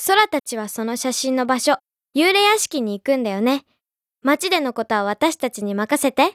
ソラたちはその写真の場所、幽霊屋敷に行くんだよね。街でのことは私たちに任せて。